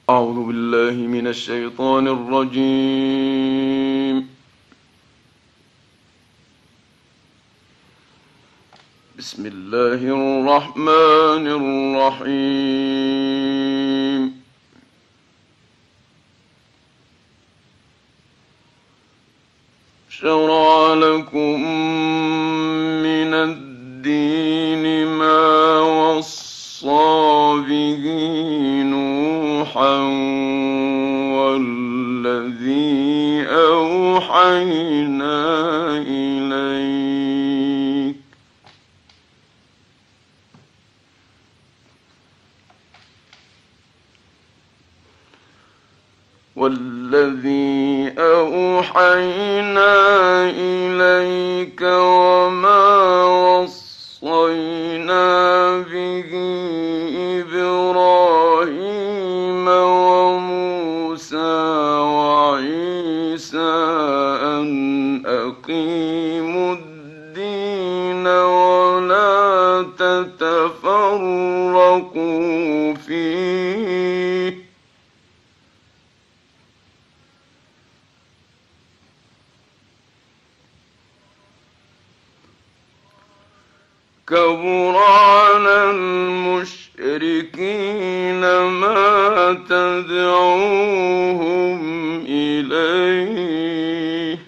أعوذ بالله من الشيطان الرجيم. بسم الله الرحمن الرحيم. شرع لكم من الدين ما وصى به نوحا والذي أوحينا إليك وما وصينا به إبراهيم وموسى وعيسى أن أقيموا الدين ولا تتفرقوا فيه كبر على المشركين ما تدعوهم إليه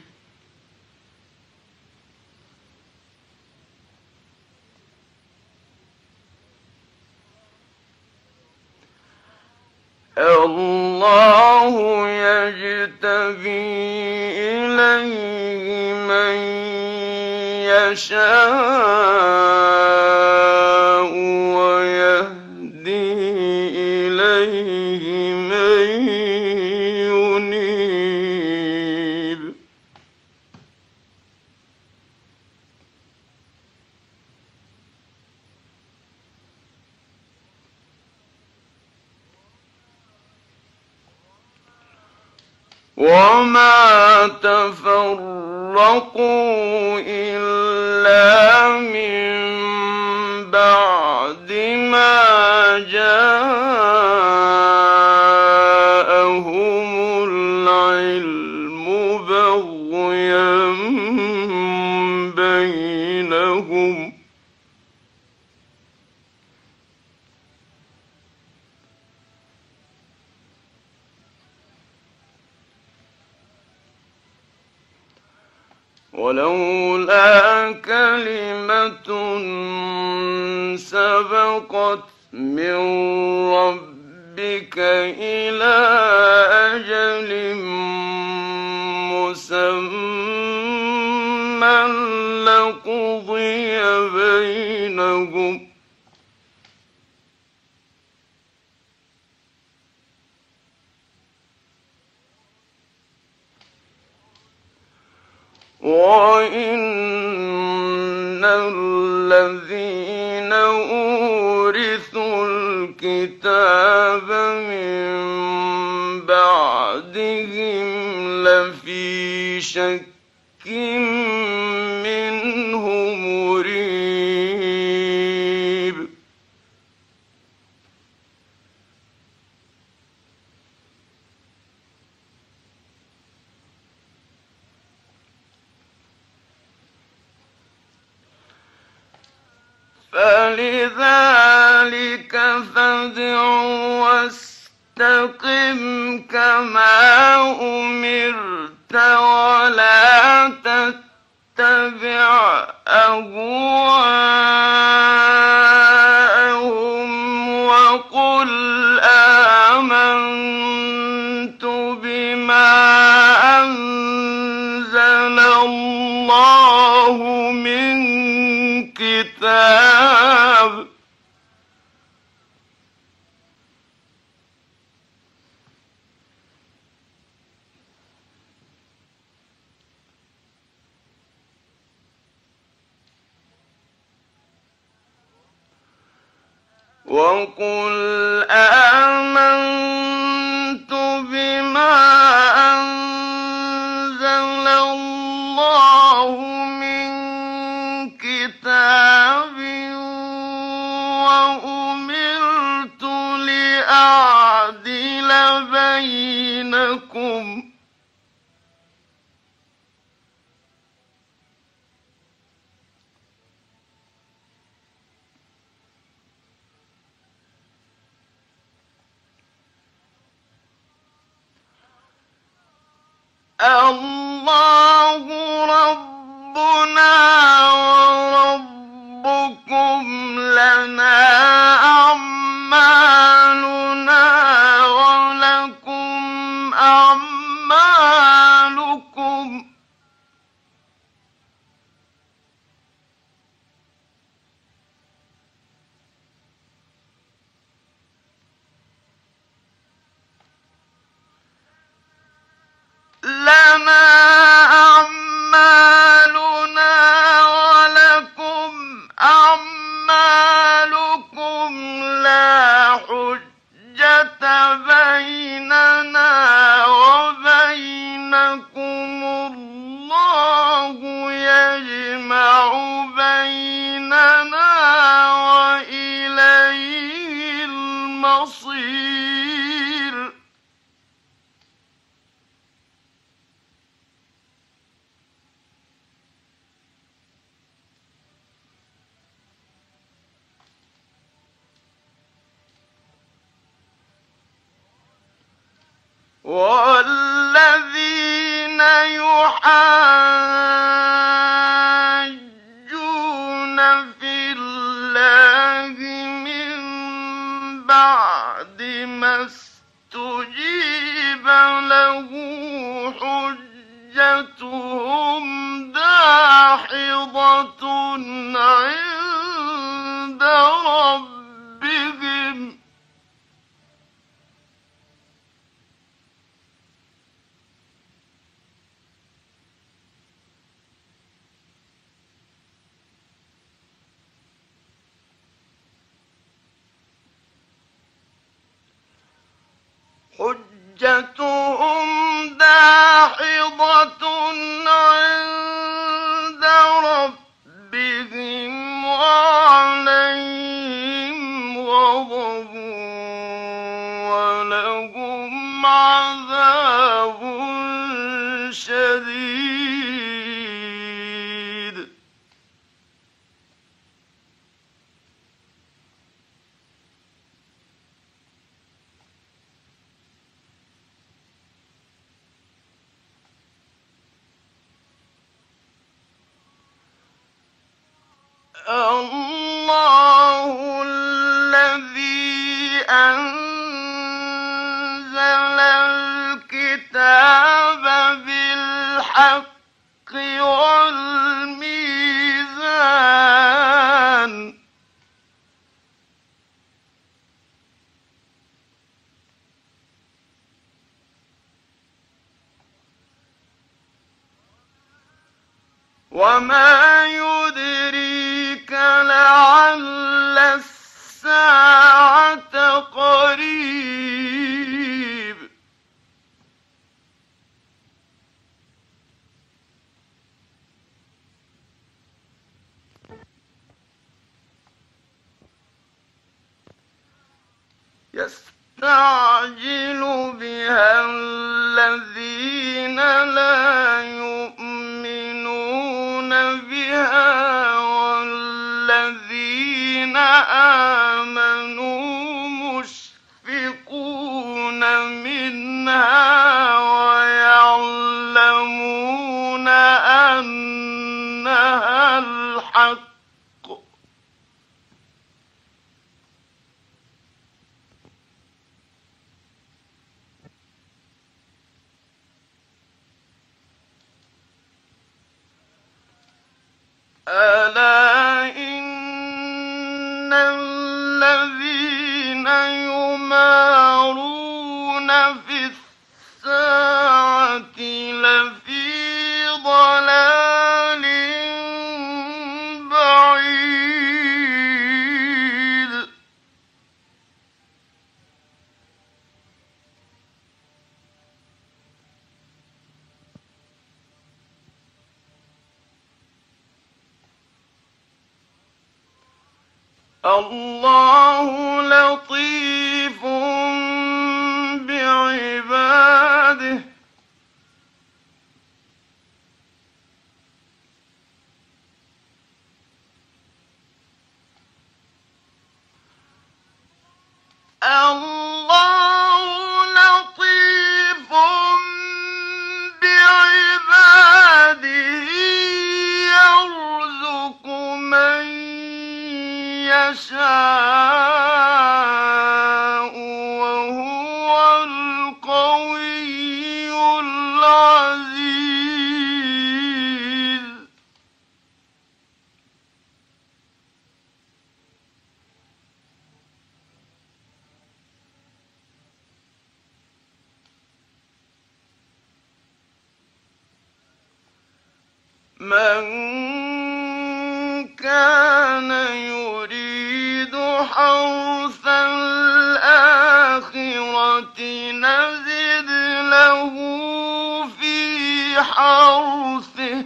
الله يجتبي إليه من يشاء ويهدي إليه من ينيب وما تفرقوا إلا من بعد ما جاءهم العلم بغيا بينهم ولولا كلمة سبقت من ربك إلى أجل مسمى لقضي بينهم وإن الذين أورثوا الكتاب من بعدهم لفي شك منه مريب فلذلك فادع واستقم كما أمرت ولا تتبع أهواءهم وقل آمنت بما أنزل الله من كتاب وقل آمنت بما أنزل الله من كتاب وأمرت لأعدل بينكم الله ربنا وربكم لنا أعمالنا ولكم أعمالكم لنا أعمالنا ولكم أعمالكم لا حجة بيننا وبينكم الله يجمع بيننا وإليه المصير والذين يحاجون في الله من بعد ما استجيب له حجتهم داحضة عند ربهم حجتهم داحضة عند ربهم وعليهم غضب ولهم عذاب شديد الله الذي أنزل الكتاب بالحق والميزان وما يدريك لعل الساعة قريب يستعجل بها الذين لا يؤمنون بها والذين آمنوا مشفقون منها ويعلمون أنها الحق ألا إن الذين يمارون في الساعة لفي ضلال بعيد الله لطيف بعباده من كان يريد حرث الآخرة نزد له في حرثه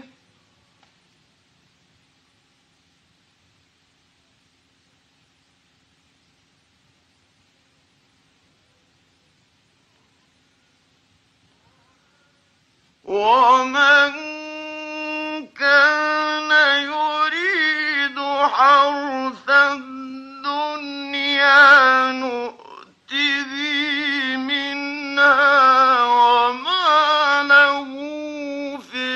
ومن كان يريد حرث الدنيا نؤته منها وما له في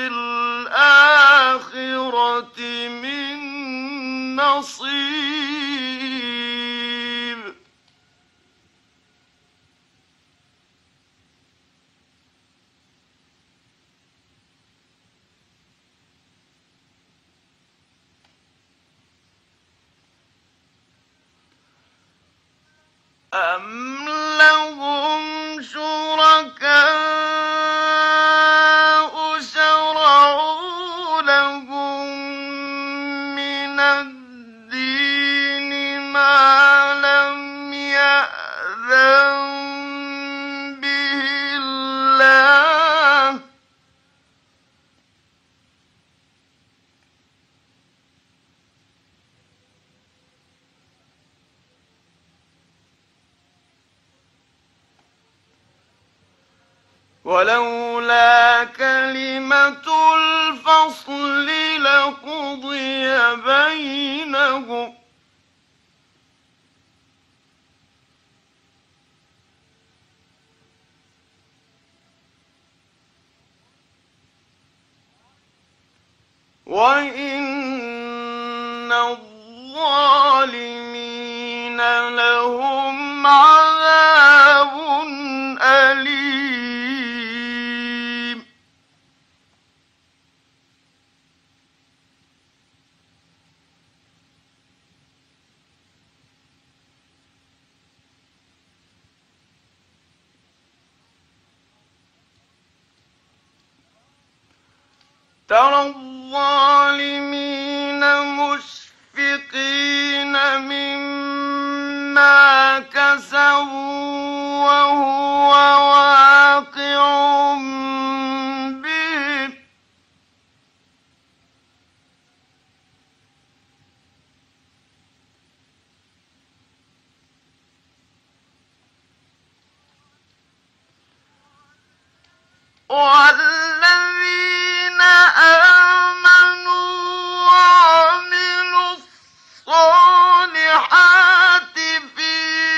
الآخرة من نصيب أم لهم شركاء شرعوا لهم من الدين ما لم يأذن به الله ولولا كلمة الفصل لقضي بينهم وإن الظالمين لهم عذاب أليم ترى الظالمين مشفقين مما كسبوا وهو واقع بهم والذين آمنوا وعملوا الصالحات في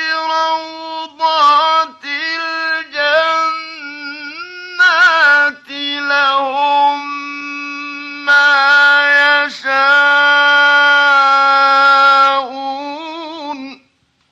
روضات الجنات لهم ما يشاءون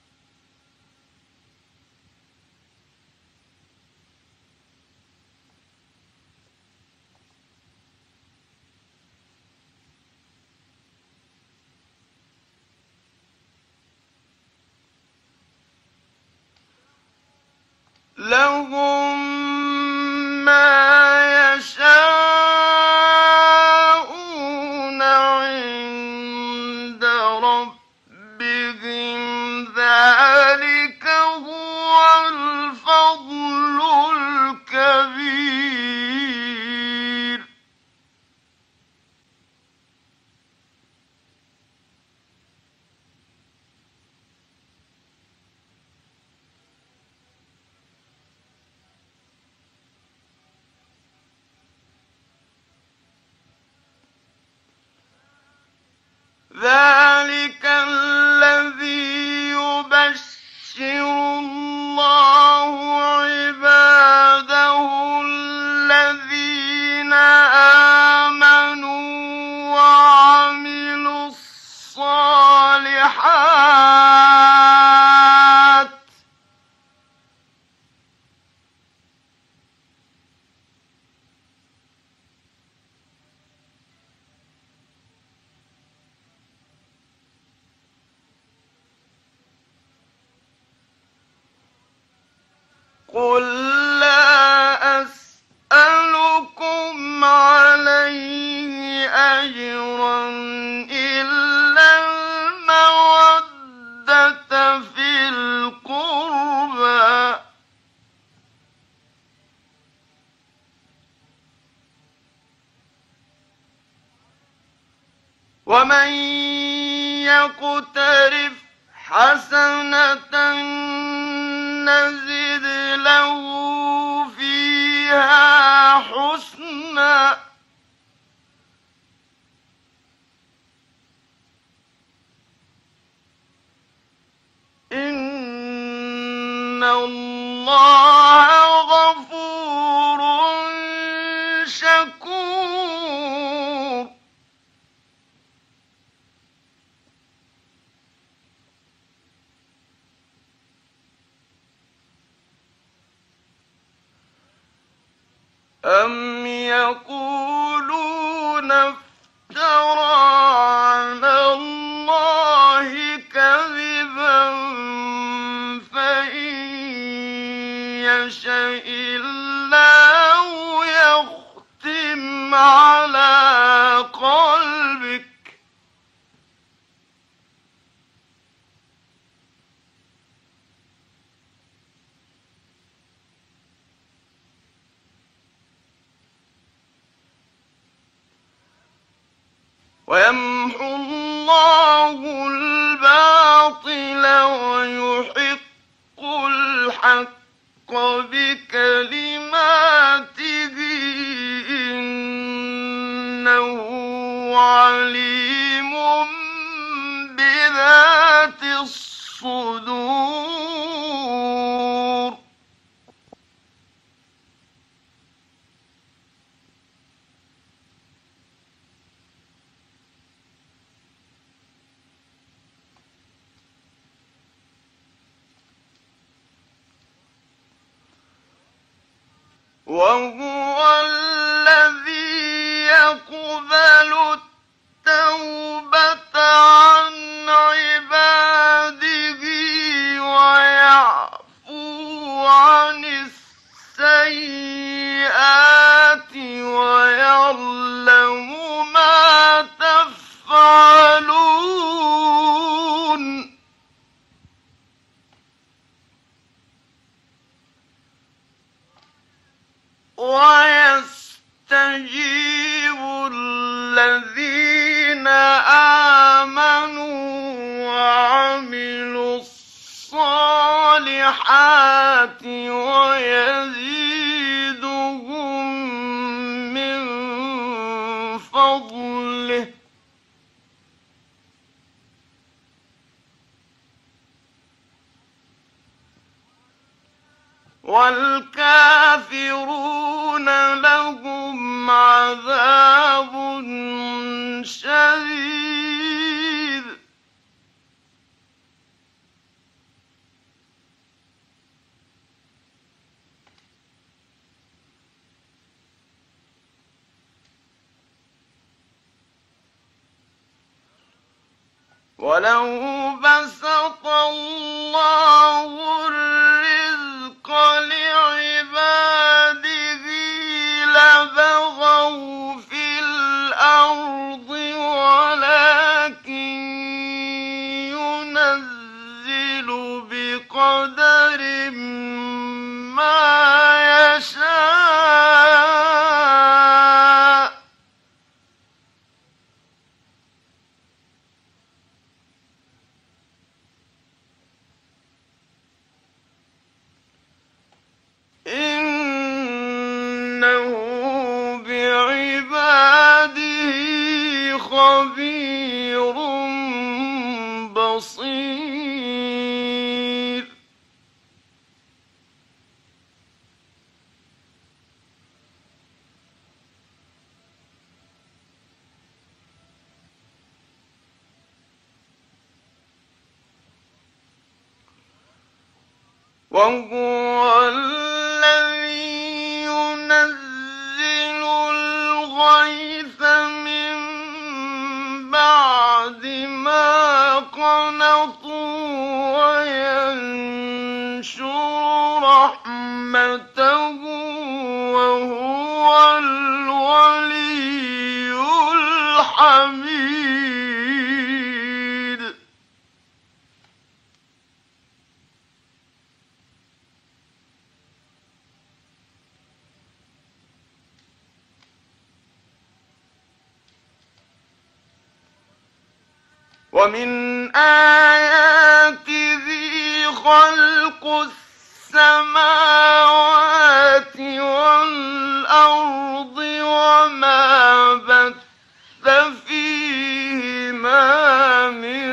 لهم ما يشاءون عند ربهم ذلك هو الفضل الكبير ذلك الذي يبشر الله عباده الذين آمنوا وعملوا الصالحات قل لا أسألكم عليه ومن يقترف حسنة نزد له فيها حسنا إن الله غفور شكور. أم يقولون افترى على الله كذبا فإن يشاء الله يختم على قلبك ويمحو الله الباطل ويحق الحق بكلماته إنه عليم بذات الصدور. وهو الذي يقبل التوبة عن عباده ويعفو عن السيئات ويعلم ما تفعلون. ويستجيب الذين آمنوا وعملوا الصالحات ويزيدهم من فضله والكافرون لهم عذاب شديد. ولو بسط الله الرزق لعباده لبغوا في الأرض ولكن ينزل بقدر ما يشاء إنه بعباده خبير بصير. وهو الذي ينزل الغيث من بعد ما قنطوا وينشر رحمته وهو الولي الحميد. ومن آياته خلق السماوات والأرض وما بث فيهما من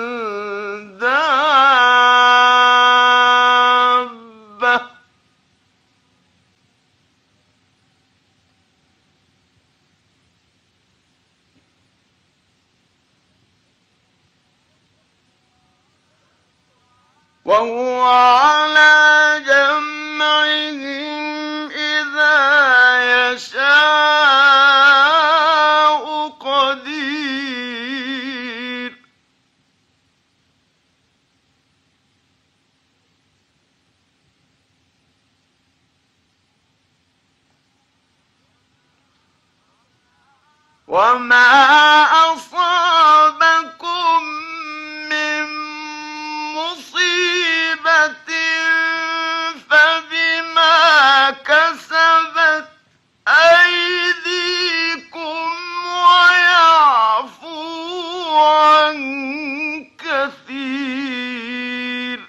دابة وهو على جمعهم إذا يشاء قدير وما أصابكم من مصيبة فبما كسبت أيديكم ويعفو عن كثير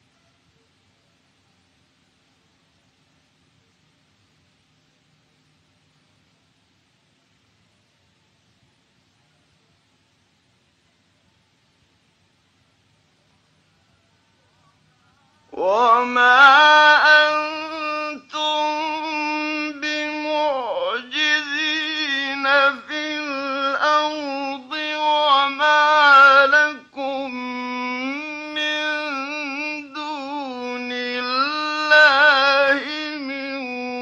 وما أنتم بمعجزين في الأرض وما لكم من دون الله من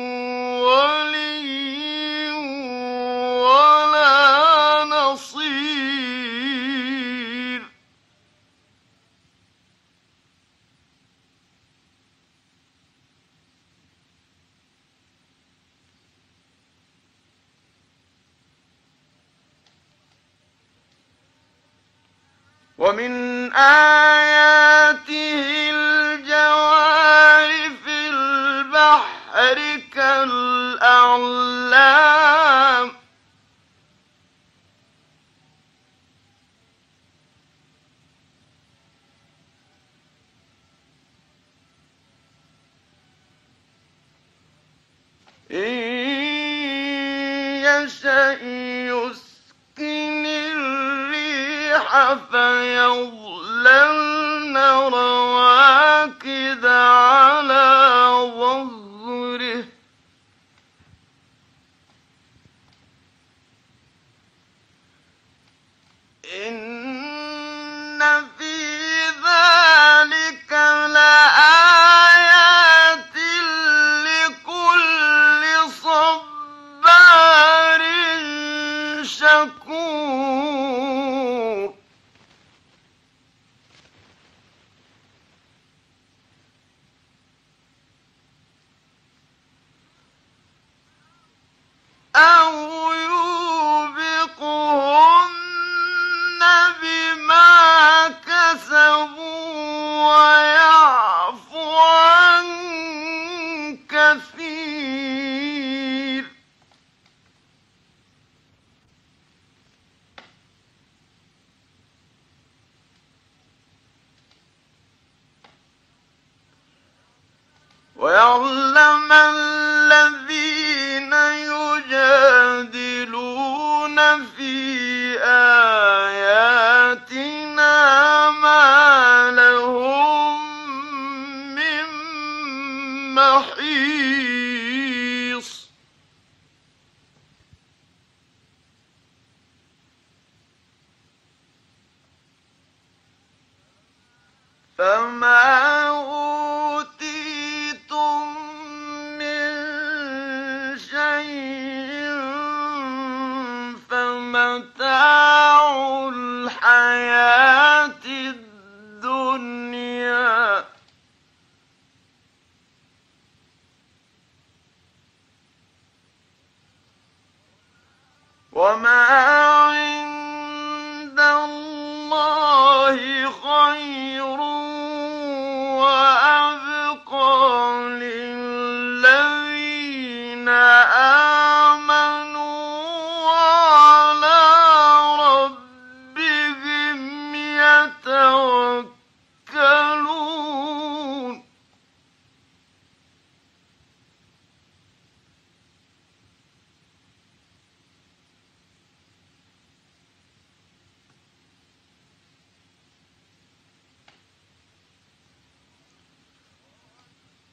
ولي ولا نصير ومن آياته الجوار في البحر كالأعلام إن يشأ يسكن الريح فيظللن رواكد على ظهره إن في ذلك لآيات لكل صبار شكور أو يوبقهن بما كسبوا ويعفو عن كثير ويعلم الذين يجادلون في آياتنا ما لهم من محيص فما أوتيتم من شيء فمتاع الحياة الدنيا وما عند الله خير وأبقى للذين آمنوا وعلى ربهم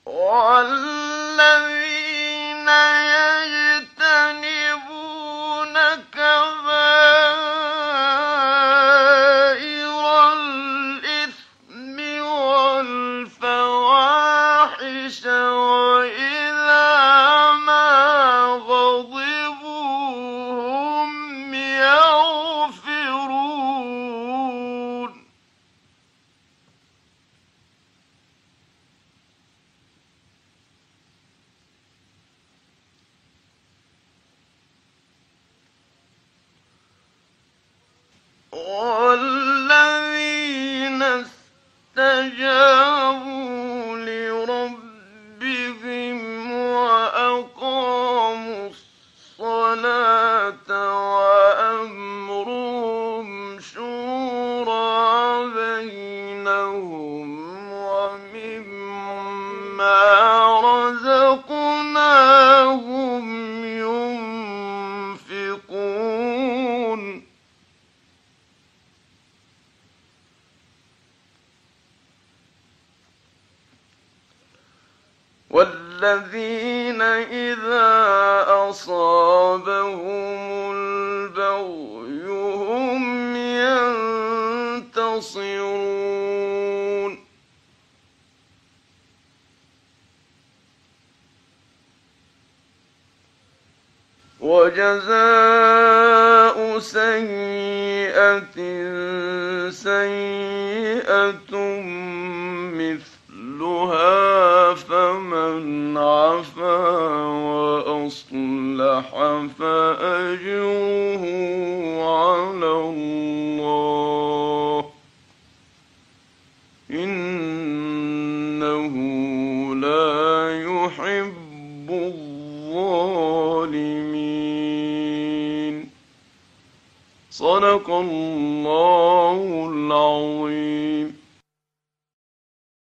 والذين يجتنبون كبائر الإثم والفواحش وإذا ما غضبوا هم يغفرون والذين استجابوا لربهم وأقاموا الصلاة وأمرهم شورى بينهم ومما رزقناهم ينفقون والذين إذا أصابهم البغي هم ينتصرون وجزاء سيئة سيئة مثلها فمن عفا وأصلح فأجره على الله إنه لا يحب الظالمين. صدق الله العظيم.